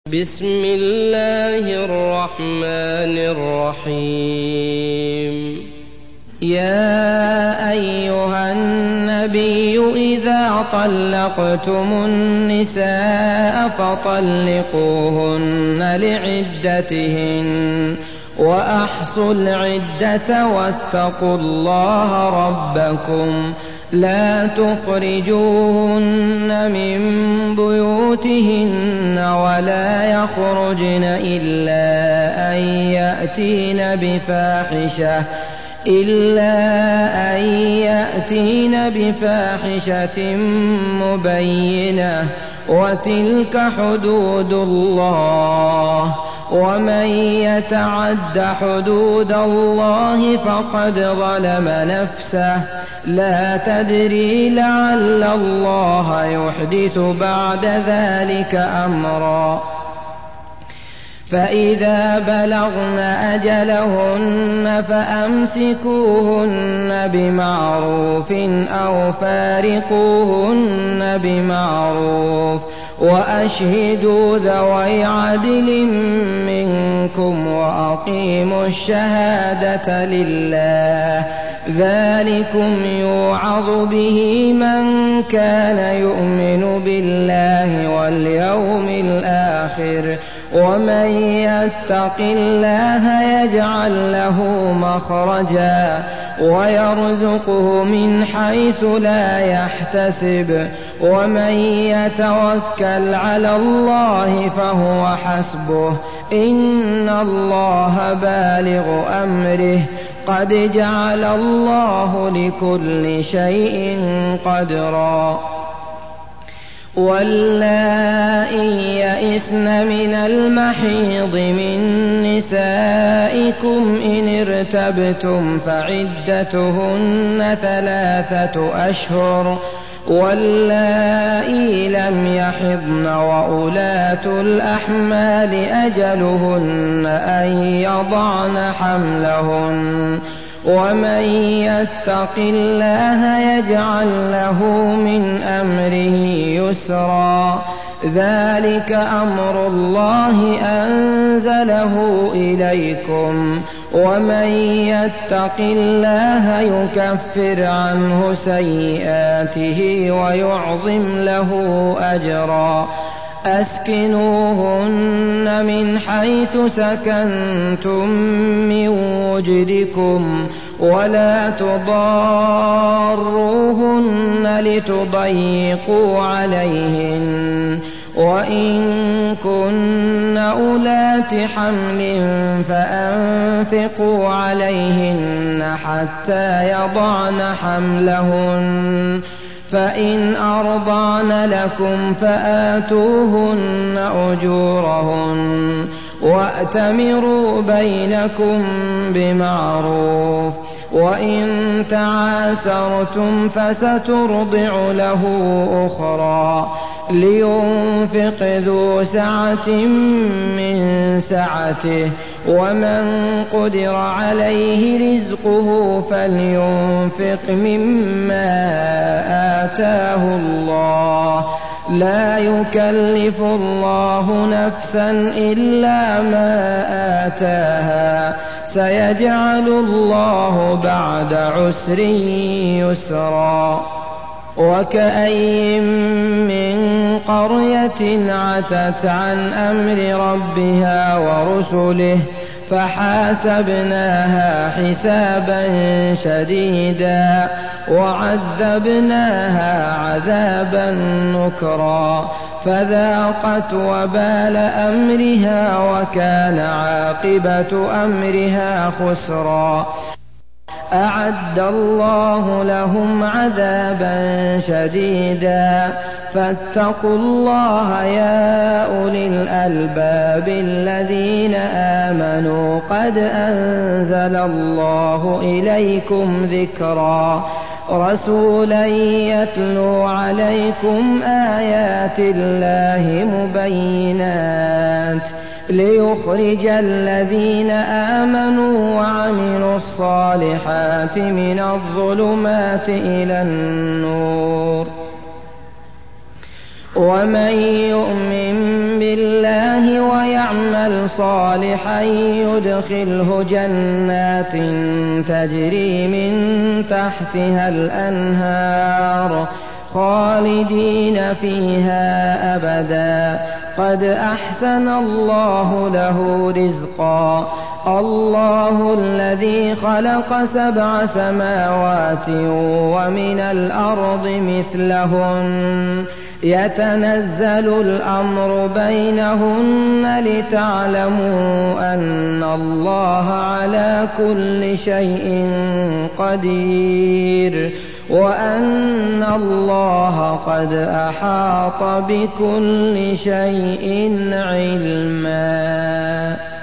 بسم الله الرحمن الرحيم. يا أيها النبي إذا طلقتم النساء فطلقوهن لعدتهن وأحصوا العدة واتقوا الله ربكم لا تخرجوهن من بيوتهن ولا يخرجن إلا أن يأتين بفاحشة مبينة وتلك حدود الله ومن يتعد حدود الله فقد ظلم نفسه لا تدري لعل الله يحدث بعد ذلك أمرا. فإذا بلغن أجلهن فأمسكوهن بمعروف أو فارقوهن بمعروف وأشهدوا ذوي عدل منكم وأقيموا الشهادة لله ذلكم يوعظ به من كان يؤمن بالله واليوم الآخر ومن يتق الله يجعل له مخرجا ويرزقه من حيث لا يحتسب ومن يتوكل على الله فهو حسبه إن الله بالغ أمره قد جعل الله لكل شيء قدرا. واللائي يئسن من المحيض من نسائكم إن ارتبتم فعدتهن 3 أشهر واللائي لم يحضن وأولاة الأحمال أجلهن أن يضعن حملهن ومن يتق الله يجعل له من أمره يسرا ذلك أمر الله أنزله إليكم ومن يتق الله يكفر عنه سيئاته ويعظم له أجرا. أسكنوهن من حيث سكنتم من وجدكم ولا تضاروهن لتضيقوا عليهن وإن كن أولات حمل فأنفقوا عليهن حتى يضعن حملهن فإن أرضعن لكم فآتوهن أجورهن وأتمروا بينكم بمعروف وإن تعاسرتم فسترضع له أخرى لينفق ذو سعة من سعته ومن قدر عليه رزقه فلينفق مما آتاه الله لا يكلف الله نفسا إلا ما آتاها سيجعل الله بعد عسر يسرا. وكأي من قرية عتت عن أمر ربها ورسله فحاسبناها حسابا شديدا وعذبناها عذابا نكرا فذاقت وبال أمرها وكان عاقبة أمرها خسرا. أعد الله لهم عذابا شديدا فاتقوا الله يا أولي الألباب الذين آمنوا قد أنزل الله إليكم ذكرا رسولا يتلو عليكم آيات الله مبينات ليخرج الذين آمنوا وعملوا الصالحات من الظلمات إلى النور ومن يؤمن بالله ويعمل صالحا يدخله جنات تجري من تحتها الأنهار خالدين فيها أبدا قد أحسن الله له رزقا الله الذي خلق 7 سماوات ومن الأرض مثلهن يتنزل الأمر بينهن لتعلموا أن الله على كل شيء قدير وأن الله قد أحاط بكل شيء علما.